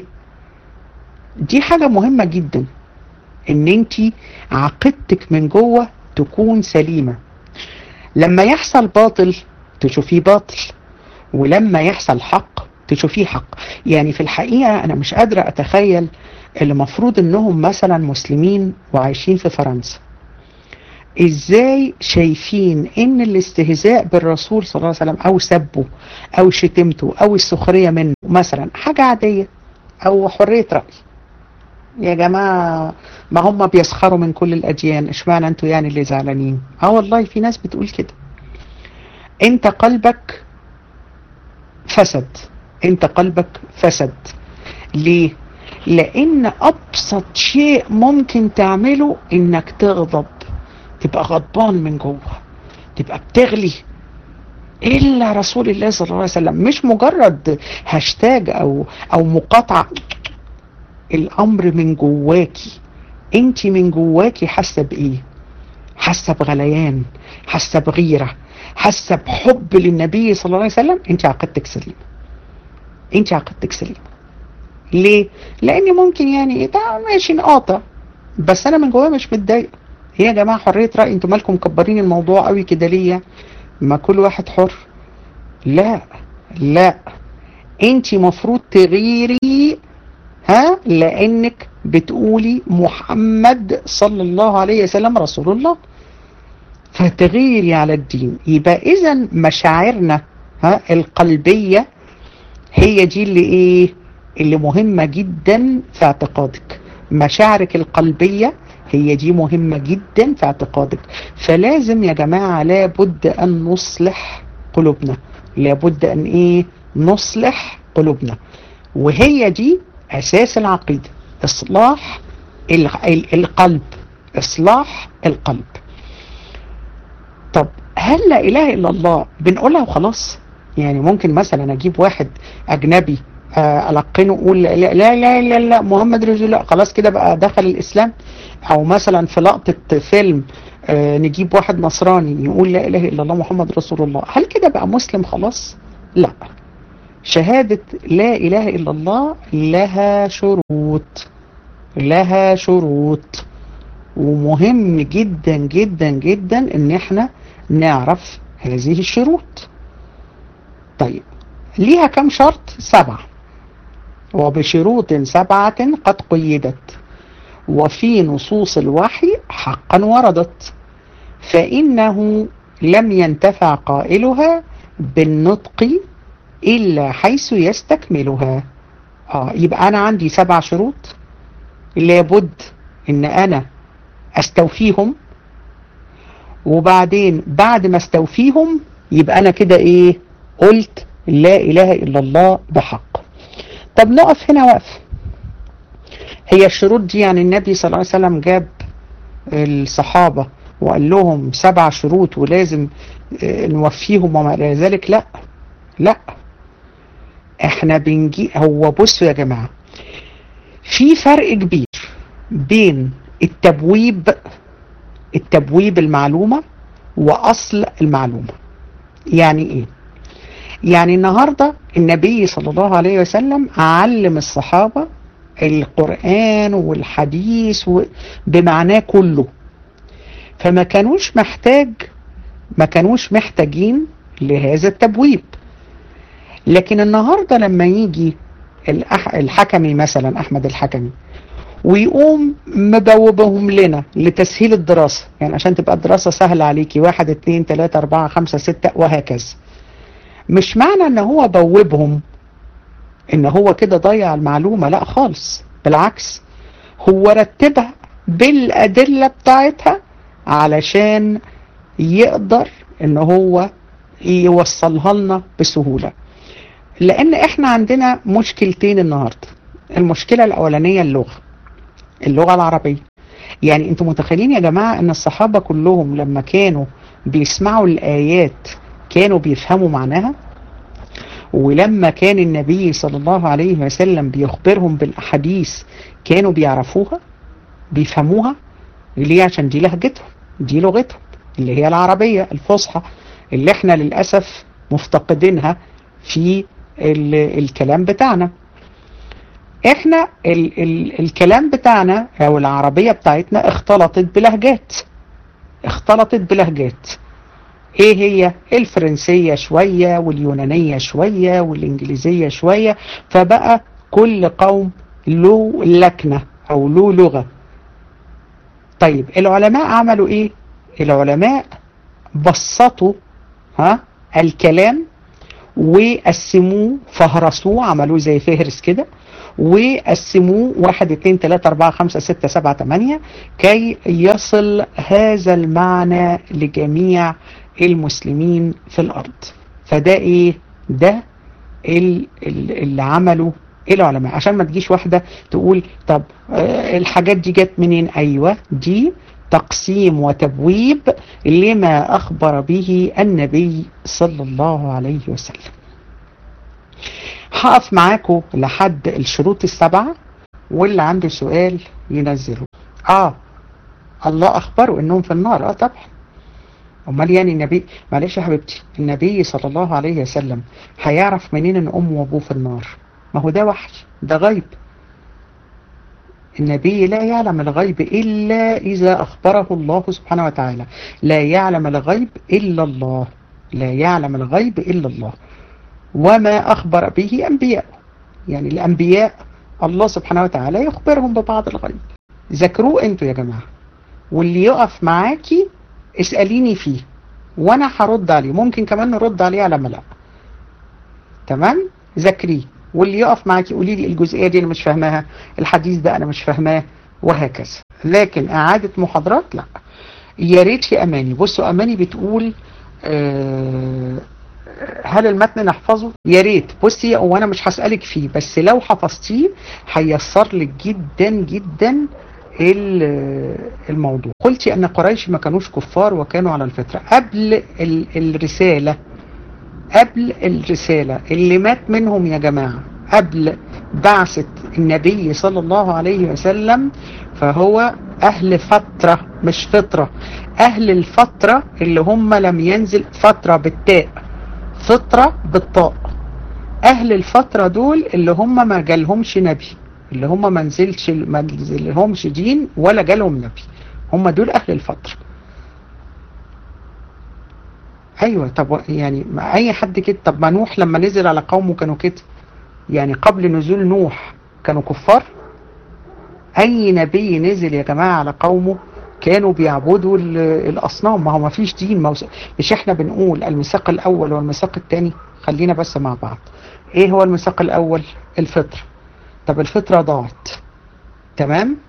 دي حاجة مهمة جدا، إن أنتي عقيدتك من جوه تكون سليمة. لما يحصل باطل تشوفيه باطل، ولما يحصل حق تشوفيه حق. يعني في الحقيقة أنا مش قادرة أتخيل اللي مفروض إنهم مثلا مسلمين وعايشين في فرنسا، إزاي شايفين إن الاستهزاء بالرسول صلى الله عليه وسلم أو سبه أو شتمته أو السخرية منه مثلا حاجة عادية أو حرية رأي. يا جماعة ما هم بيسخروا من كل الأديان، اشمعنى انتوا يعني اللي زعلانين؟ اه والله في ناس بتقول كده. انت قلبك فسد، انت قلبك فسد. ليه؟ لان ابسط شيء ممكن تعمله انك تغضب، تبقى غضبان من جوه، تبقى بتغلي. الا رسول الله صلى الله عليه وسلم مش مجرد هاشتاج او او مقاطعة، الامر من جواكي. انت من جواكي حاسه بايه؟ حاسه بغليان، حاسه بغيره، حاسه بحب للنبي صلى الله عليه وسلم. انت عقيدتك سليمه، انت عقيدتك سليمه. ليه؟ لان ممكن يعني ده ماشي نقاطع، بس انا من جوايا مش متضايق. هي يا جماعه حريه راي، انتوا مالكم مكبرين الموضوع قوي كده ليه؟ ما كل واحد حر. لا لا، انت مفروض تغيري، ها، لانك بتقولي محمد صلى الله عليه وسلم رسول الله، فتغيري على الدين. يبقى اذا مشاعرنا ها القلبية هي دي اللي ايه اللي مهمة جدا في اعتقادك. مشاعرك القلبية هي دي مهمة جدا في اعتقادك. فلازم يا جماعة لابد ان نصلح قلوبنا، لابد ان ايه نصلح قلوبنا. وهي دي اساس العقيدة، اصلاح القلب، اصلاح القلب. طب هل لا اله الا الله بنقولها وخلاص؟ يعني ممكن مثلا اجيب واحد اجنبي القنه اقول لا لا لا لا, لا محمد رسول الله، خلاص كده بقى دخل الاسلام؟ او مثلا في لقطة فيلم نجيب واحد نصراني يقول لا اله الا الله محمد رسول الله، هل كده بقى مسلم خلاص؟ لا. شهادة لا اله الا الله لها شروط، لها شروط، ومهم جدا جدا جدا ان احنا نعرف هذه الشروط. طيب ليها كم شرط؟ سبعة. وبشروط سبعة قد قيدت وفي نصوص الوحي حقا وردت، فإنه لم ينتفع قائلها بالنطق إلا حيث يستكملها. آه يبقى أنا عندي سبع شروط لابد إن أنا أستوفيهم، وبعدين بعد ما استوفيهم يبقى أنا كده إيه قلت لا إله إلا الله بحق. طب نقف هنا وقف. هي الشروط دي يعني النبي صلى الله عليه وسلم جاب الصحابة وقال لهم سبع شروط ولازم نوفيهم وما إلى ذلك؟ لا، لا، احنا بنجي، هو بصوا يا جماعة، في فرق كبير بين التبويب التبويب المعلومة واصل المعلومة. يعني ايه؟ يعني النهاردة النبي صلى الله عليه وسلم علم الصحابة القرآن والحديث بمعناه كله، فما كانوش محتاج ما كانوش محتاجين لهذا التبويب. لكن النهاردة لما يجي الحكمي مثلا، أحمد الحكمي، ويقوم مبوبهم لنا لتسهيل الدراسة، يعني عشان تبقى الدراسة سهلة عليكي، واحد اتنين تلاتة اربعة خمسة ستة وهكذا، مش معنى ان هو بوبهم ان هو كده ضيع المعلومة، لا خالص، بالعكس، هو رتبها بالأدلة بتاعتها علشان يقدر ان هو يوصلها لنا بسهولة. لان احنا عندنا مشكلتين النهاردة. المشكلة الاولانية اللغة اللغة العربية. يعني انتم متخيلين يا جماعة ان الصحابة كلهم لما كانوا بيسمعوا الآيات كانوا بيفهموا معناها؟ ولما كان النبي صلى الله عليه وسلم بيخبرهم بالأحاديث كانوا بيعرفوها بيفهموها؟ ليه؟ عشان دي لهجتهم، دي لغتهم اللي هي العربية الفصحى، اللي احنا للأسف مفتقدينها في ال الكلام بتاعنا. احنا ال ال الكلام بتاعنا او العربية بتاعتنا اختلطت بلهجات اختلطت بلهجات ايه هي؟ الفرنسية شوية واليونانية شوية والانجليزية شوية، فبقى كل قوم له لكنة او له لغة. طيب العلماء عملوا ايه؟ العلماء بسطوا ها الكلام وقسموه، فهرسوه، عملوه زي فهرس كده، وقسموه واحد اتنين تلاتة اربعة خمسة ستة سبعة تمانية كي يصل هذا المعنى لجميع المسلمين في الارض. فده ايه؟ ده اللي عمله العلماء. عشان ما تجيش واحدة تقول طب الحاجات دي جت منين؟ ايوه، دي تقسيم وتبويب لما أخبر به النبي صلى الله عليه وسلم. هقف معاكم لحد الشروط السبعة، واللي عنده سؤال ينزله. آه الله أخبره إنهم في النار. آه طبعا، أمال يعني النبي، معلش يا حبيبتي، النبي صلى الله عليه وسلم هيعرف منين إن أمه وأبوه في النار؟ ما هو ده وحي، ده غيب. النبي لا يعلم الغيب إلا إذا أخبره الله سبحانه وتعالى. لا يعلم الغيب إلا الله لا يعلم الغيب إلا الله وما أخبر به أنبياء. يعني الأنبياء الله سبحانه وتعالى يخبرهم ببعض الغيب. ذكروه أنتوا يا جماعة، واللي يقف معاكي اسأليني فيه وأنا هرد عليه، ممكن كمان نرد عليه على ملأ. تمام؟ ذكريه، واللي يقف معاكي قولي لي الجزئية دي أنا مش فاهماها، الحديث ده أنا مش فاهماه، وهكذا. لكن إعادة محاضرات لا. يا ريت يا أماني، بصوا أماني بتقول أه هل المتن نحفظه؟ يا ريت. بصي، وانا مش هسألك فيه، بس لو حفظتيه هيسر لك جدا جدا الموضوع. قلتي ان قريش ما كانوش كفار وكانوا على الفطرة. قبل الرسالة قبل الرسالة اللي مات منهم يا جماعة قبل بعثة النبي صلى الله عليه وسلم فهو أهل فترة مش فطرة. أهل الفترة اللي هم لم ينزل فترة بالتاء، فطرة بالطاء. أهل الفترة دول اللي هم ما جالهمش نبي، اللي هم ما نزلش ما نزلهمش دين ولا جالهم نبي، هم دول أهل الفترة. ايوه، طب يعني اي حد كده. طب ما نوح لما نزل على قومه كانوا كده، يعني قبل نزول نوح كانوا كفار. اي نبي نزل يا جماعة على قومه كانوا بيعبدوا الاصنام. ما هو ما فيش دين، ما مش احنا بنقول الميثاق الاول والميثاق الثاني؟ خلينا بس مع بعض. ايه هو الميثاق الاول؟ الفطرة. طب الفطرة ضاعت، تمام.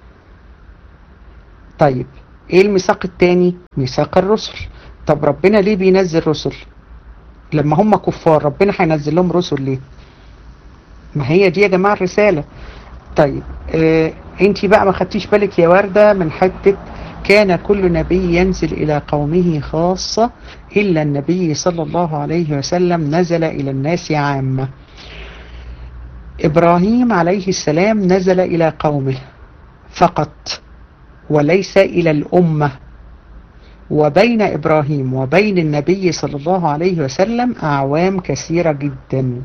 طيب ايه الميثاق الثاني؟ ميثاق الرسل. طب ربنا ليه بينزل رسل لما هم كفار؟ ربنا هينزل لهم رسل ليه؟ ما هي دي يا جماعة الرسالة. طيب اه انتي بقى ما خدتيش بالك يا وردة من حتة كان كل نبي ينزل إلى قومه خاصة إلا النبي صلى الله عليه وسلم نزل إلى الناس عامة. إبراهيم عليه السلام نزل إلى قومه فقط وليس إلى الأمة، وبين إبراهيم وبين النبي صلى الله عليه وسلم أعوام كثيرة جدا.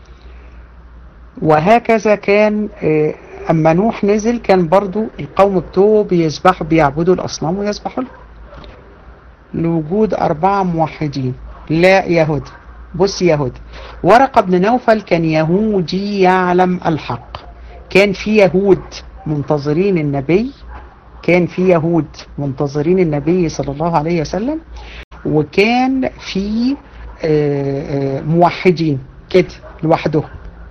وهكذا كان أما نوح نزل كان برضو القوم بتوعه بيسبحوا بيعبدوا الأصنام ويسبحوا له لوجود أربعة موحدين لا يهود. بص يهود، ورقة بن نوفل كان يهودي يعلم الحق، كان في يهود منتظرين النبي، كان في يهود منتظرين النبي صلى الله عليه وسلم، وكان في موحدين كده لوحده.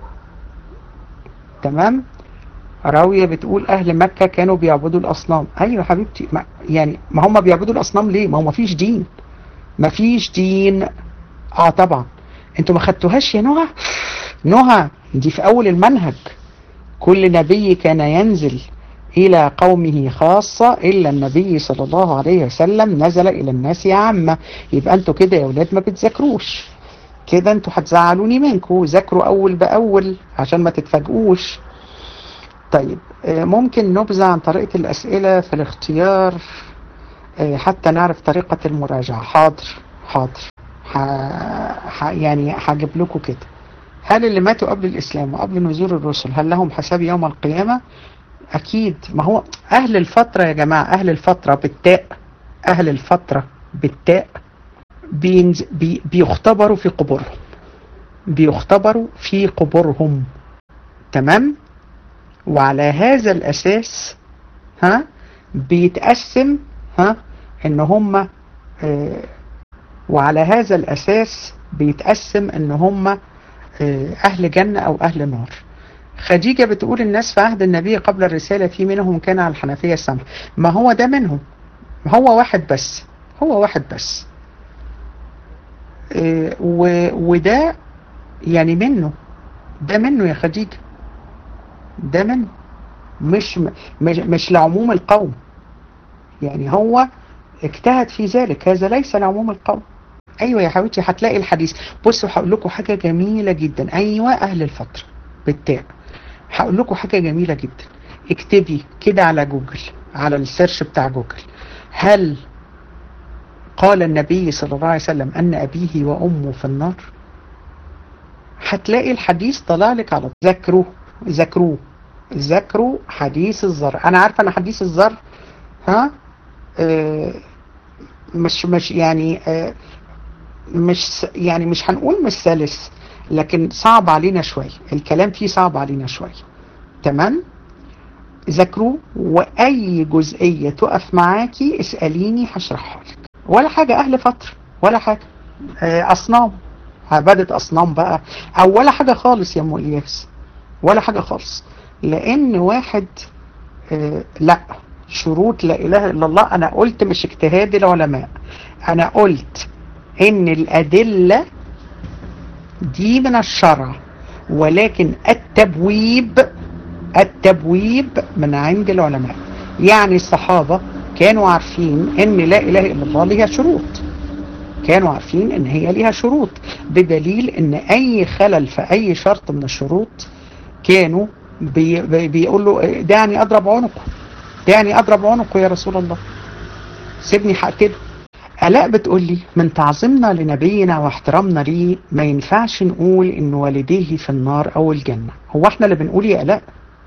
تمام. راوية بتقول أهل مكة كانوا بيعبدوا الأصنام. أيوة حبيبتي، ما يعني ما هم بيعبدوا الأصنام ليه؟ ما هو ما فيش دين، ما فيش دين. آه طبعا انتوا ما خدتوهاش يا نهى. نهى دي في أول المنهج، كل نبي كان ينزل إلى قومه خاصة إلا النبي صلى الله عليه وسلم نزل إلى الناس عامة. يبقى انتوا كده يا ولاد ما بتذاكروش، كده انتوا هتزعلوني منكم. ذاكروا أول بأول عشان ما تتفاجئوش. طيب ممكن نبذة عن طريقة الأسئلة في الاختيار حتى نعرف طريقة المراجعة. حاضر حاضر ح... ح... يعني هجيب لكم كده. هل اللي ماتوا قبل الإسلام وقبل نزول الرسل هل لهم حساب يوم القيامة؟ أكيد. ما هو أهل الفترة يا جماعة، أهل الفترة بالتاء، أهل الفترة بالتاء بينز... بي... بيختبروا في قبورهم، بيختبروا في قبورهم. تمام. وعلى هذا الأساس ها بيتقسم ها إن هم اه وعلى هذا الأساس بيتقسم إن هم اه أهل جنة أو أهل نار. خديجة بتقول الناس في عهد النبي قبل الرسالة في منهم كان على الحنفية السمح. ما هو ده منهم، هو واحد بس، هو واحد بس اه وده يعني منه، ده منه يا خديجة، ده منه، مش مش مش لعموم القوم. يعني هو اجتهد في ذلك، هذا ليس لعموم القوم. ايوه يا حبيبتي هتلاقي الحديث. بصوا هقول لكم حاجه جميله جدا. ايوه اهل الفتره بالتاء. هقول لكم حاجه جميله جدا. اكتبي كده على جوجل، على السيرش بتاع جوجل، هل قال النبي صلى الله عليه وسلم ان ابيه وامه في النار؟ هتلاقي الحديث طلع لك على. ذاكروه ذاكروه ذاكروا حديث الذر. انا عارفه ان حديث الذر ها آه مش مش يعني آه مش يعني مش هنقول مش سلس، لكن صعب علينا شويه، الكلام فيه صعب علينا شويه. تمام. ذاكروا، واي جزئيه تقف معاكي اساليني هشرحها لك. ولا حاجه اهل فتره ولا حاجه آه اصنام، عباده اصنام بقى، او ولا حاجه خالص يا ام الياس، ولا حاجه خالص. لان واحد آه لا شروط لا اله الا الله. انا قلت مش اجتهاد العلماء، انا قلت ان الادله دي من الشرع، ولكن التبويب التبويب من عند العلماء. يعني الصحابه كانوا عارفين ان لا اله الا الله ليها شروط، كانوا عارفين ان هي ليها شروط، بدليل ان اي خلل في اي شرط من الشروط كانوا بي بي بيقول له دعني اضرب عنقه، دعني اضرب عنقه يا رسول الله، سيبني هقتله. الاء بتقول لي من تعظيمنا لنبينا واحترامنا ليه ما ينفعش نقول ان والديه في النار او الجنه. هو احنا اللي بنقول يا الاء؟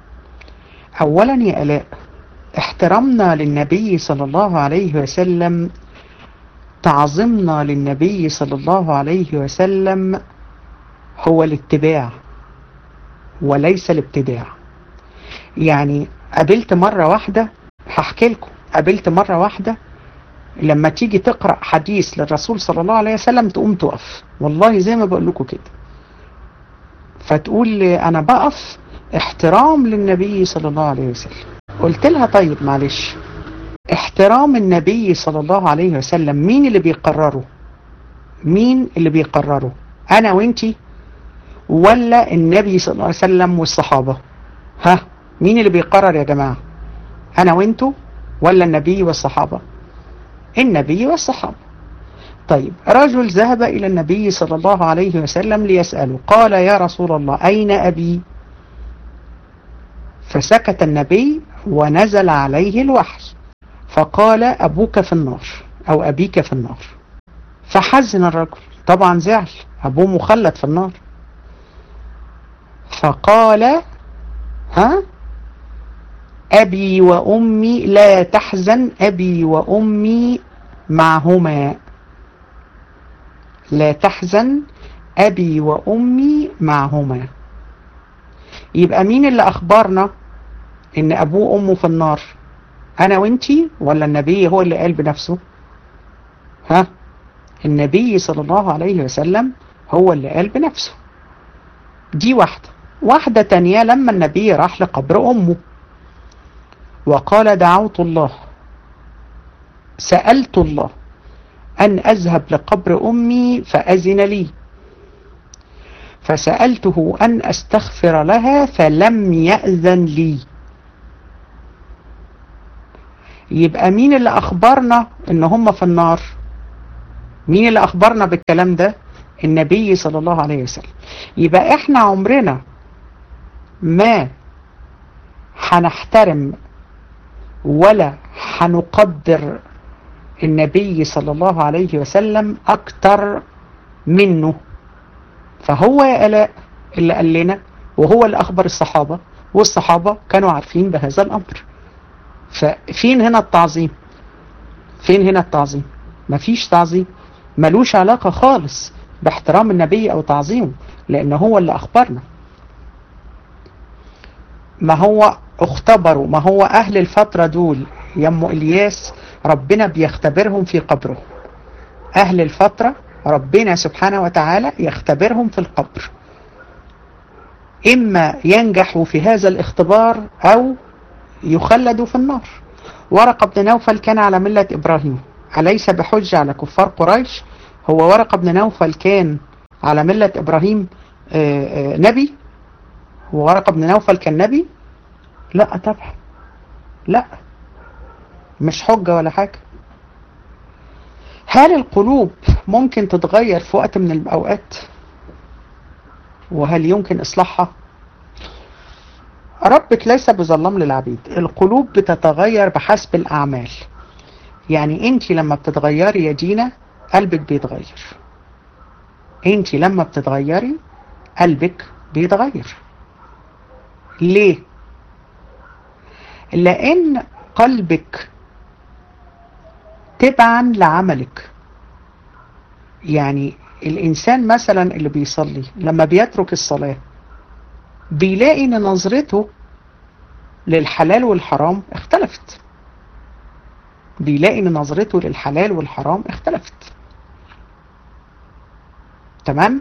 اولا يا الاء، احترامنا للنبي صلى الله عليه وسلم، تعظيمنا للنبي صلى الله عليه وسلم هو الاتباع وليس الابتداع. يعني قابلت مرة واحدة، هحكي لكم، قابلت مرة واحدة لما تيجي تقرأ حديث للرسول صلى الله عليه وسلم تقوم تقف، والله زي ما بقول لكم كده، فتقول لي انا بقف احترام للنبي صلى الله عليه وسلم. قلت لها طيب معلش، احترام النبي صلى الله عليه وسلم مين اللي بيقرره؟ مين اللي بيقرره؟ انا وانتي ولا النبي صلى الله عليه وسلم والصحابة؟ ها مين اللي بيقرر يا جماعة؟ انا وانتو ولا النبي والصحابة؟ النبي والصحابة. طيب، رجل ذهب إلى النبي صلى الله عليه وسلم ليسأله، قال يا رسول الله أين أبي؟ فسكت النبي ونزل عليه الوحي فقال أبوك في النار أو أبيك في النار. فحزن الرجل، طبعا زعل، أبوه مخلد في النار. فقال ها أبي وأمي لا تحزن، أبي وأمي معهما، لا تحزن أبي وأمي معهما. يبقى مين اللي أخبرنا إن أبوه وأمه في النار؟ أنا وإنتي ولا النبي هو اللي قال بنفسه؟ ها؟ النبي صلى الله عليه وسلم هو اللي قال بنفسه. دي واحدة. واحدة تانية، لما النبي راح لقبر أمه وقال دعوت الله، سألت الله أن أذهب لقبر أمي فأذن لي، فسألته أن أستغفر لها فلم يأذن لي. يبقى مين اللي أخبرنا إن هم في النار؟ مين اللي أخبرنا بالكلام ده؟ النبي صلى الله عليه وسلم. يبقى إحنا عمرنا ما هنحترم ولا هنقدر النبي صلى الله عليه وسلم أكتر منه. فهو يا آلاء اللي قال لنا، وهو اللي أخبر الصحابة، والصحابة كانوا عارفين بهذا الأمر. ففين هنا التعظيم؟ فين هنا التعظيم؟ مفيش تعظيم، ملوش علاقة خالص باحترام النبي أو تعظيمه، لأن هو اللي أخبرنا. ما هو اختبروا، ما هو أهل الفترة دول يا أم إلياس ربنا بيختبرهم في قبره. أهل الفترة ربنا سبحانه وتعالى يختبرهم في القبر، إما ينجحوا في هذا الاختبار أو يخلدوا في النار. ورقة بن نوفل كان على ملة إبراهيم، أليس بحجة على كفار قريش؟ هو ورقة بن نوفل كان على ملة إبراهيم آآ آآ نبي؟ هو ورقة بن نوفل كان نبي؟ لا طبعا، لا، مش حجة ولا حاجة. هل القلوب ممكن تتغير في وقت من الأوقات؟ وهل يمكن إصلاحها؟ ربك ليس بظلام للعبيد. القلوب بتتغير بحسب الأعمال. يعني انت لما بتتغيري يا دينا قلبك بيتغير. انت لما بتتغيري قلبك بيتغير. ليه؟ لأن قلبك تبعا لعملك. يعني الإنسان مثلا اللي بيصلي لما بيترك الصلاة بيلاقي ان نظرته للحلال والحرام اختلفت. بيلاقي ان نظرته للحلال والحرام اختلفت. تمام؟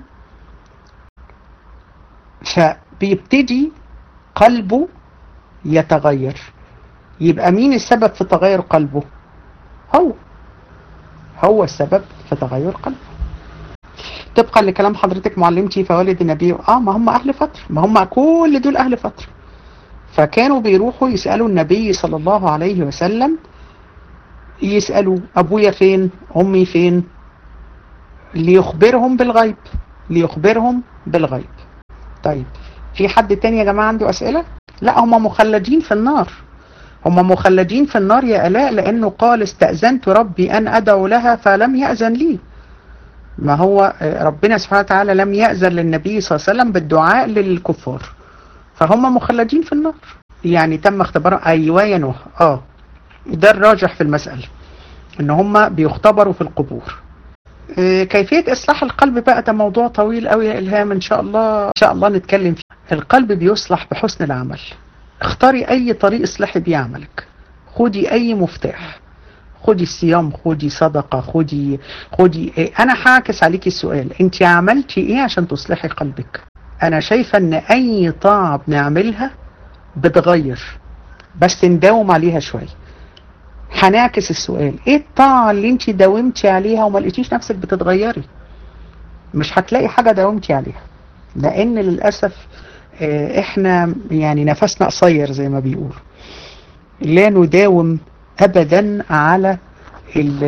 فبيبتدي قلبه يتغير. يبقى مين السبب في تغير قلبه؟ هو هو السبب في تغير قلبه. طبقا لكلام حضرتك معلمتي فوالد النبي، اه ما هم اهل فترة، ما هم كل دول اهل فترة. فكانوا بيروحوا يسألوا النبي صلى الله عليه وسلم، يسألوا ابويا فين، امي فين، ليخبرهم بالغيب، ليخبرهم بالغيب. طيب، في حد تاني يا جماعة عنده اسئلة؟ لا، هم مخلدين في النار. هم مخلدين في النار يا آلاء، لانه قال استأذنت ربي ان ادعو لها فلم يأذن لي. ما هو ربنا سبحانه وتعالى لم يأذن للنبي صلى الله عليه وسلم بالدعاء للكفار، فهم مخلدين في النار. يعني تم اختبارهم. ايوه يا نوح، اه ده الراجح في المسألة، ان هم بيختبروا في القبور. اه كيفية اصلاح القلب بقى ده موضوع طويل قوي يا الهام، ان شاء الله ان شاء الله نتكلم فيه. القلب بيصلح بحسن العمل. اختاري اي طريق اصلحي بيه عملك، خدي اي مفتاح، خدي الصيام، خدي صدقة، خدي خدي إيه؟ انا هعكس عليكي السؤال، انت عملتي ايه عشان تصلحي قلبك؟ انا شايفة ان اي طاعة بنعملها بتغير، بس نداوم عليها شوية. هنعكس السؤال، ايه الطاعة اللي انت داومتي عليها وما لقيتيش نفسك بتتغيري؟ مش هتلاقي حاجة داومتي عليها، لان للأسف احنا يعني نفسنا قصير زي ما بيقولوا، لا نداوم ابدا على ال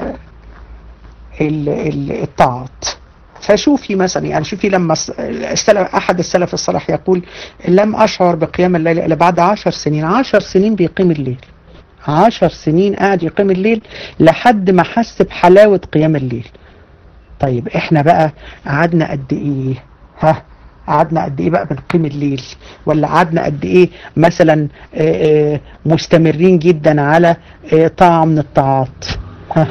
ال ال الطاعات. فشوفي مثلا، يعني شوفي لما السلف احد السلف الصالح يقول لم اشعر بقيام الليل الا بعد عشر سنين. عشر سنين بيقيم الليل، عشر سنين قاعد يقيم الليل لحد ما حس بحلاوة قيام الليل. طيب احنا بقى قعدنا قد ايه؟ ها قعدنا قد ايه بقى بنقيم الليل؟ ولا قعدنا قد ايه مثلا آآ آآ مستمرين جدا على طاعة من الطاعات؟ ها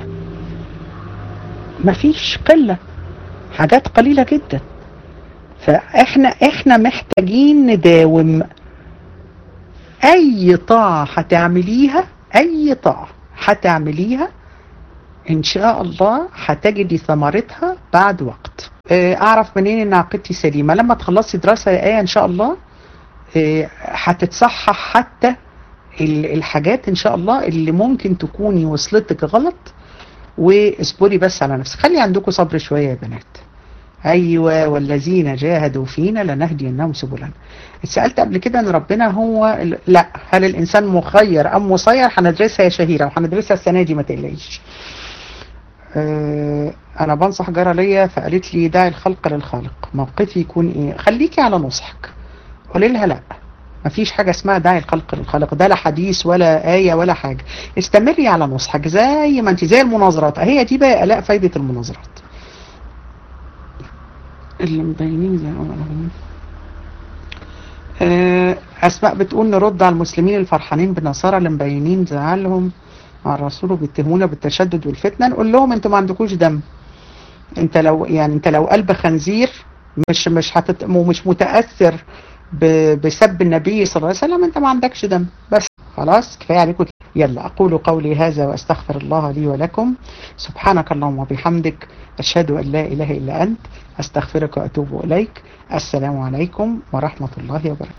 مفيش، قلة، حاجات قليلة جدا. فاحنا احنا محتاجين نداوم. اي طاعة هتعمليها، اي طاعة هتعمليها ان شاء الله هتجدي ثمرتها بعد وقت. اعرف منين ان عقيدتي سليمة؟ لما تخلصي دراسة ايه ان شاء الله هتتصحح حتى الحاجات ان شاء الله اللي ممكن تكوني وصلتك غلط. واصبري بس على نفسك، خلي عندكم صبر شوية يا بنات. ايوه، والذين جاهدوا فينا لنهدينهم سبلنا. اتسألت قبل كده ان ربنا هو ال... لا، هل الانسان مخير ام مسير؟ هندرسها يا شهيرة، وهندرسها السنة دي ما تقلقيش. أه انا بنصح جارة ليا فقالت لي داعي الخلق للخالق، موقفي يكون ايه؟ خليكي على نصحك، قولي لها لا، مفيش حاجة اسمها داعي الخلق للخالق، ده لا حديث ولا آية ولا حاجة. استمري على نصحك زي ما انت، زي المناظرات، هي دي بقى الاء فايدة المناظرات اللي مبينين زي ما أه اسماء بتقول نرد على المسلمين الفرحانين بالنصارى اللي مبينين زعلهم مع الرسول وبيتهمونا بالتشدد والفتنة. نقول لهم انتوا ما عندكوش دم. انت لو يعني انت لو قلب خنزير مش مش هتت... مش متأثر ب... بسب النبي صلى الله عليه وسلم، انت ما عندكش دم. بس خلاص كفاية عليكم. يلا اقول قولي هذا واستغفر الله لي ولكم. سبحانك اللهم وبحمدك، اشهد ان لا اله الا انت، استغفرك واتوب اليك. السلام عليكم ورحمة الله وبركاته.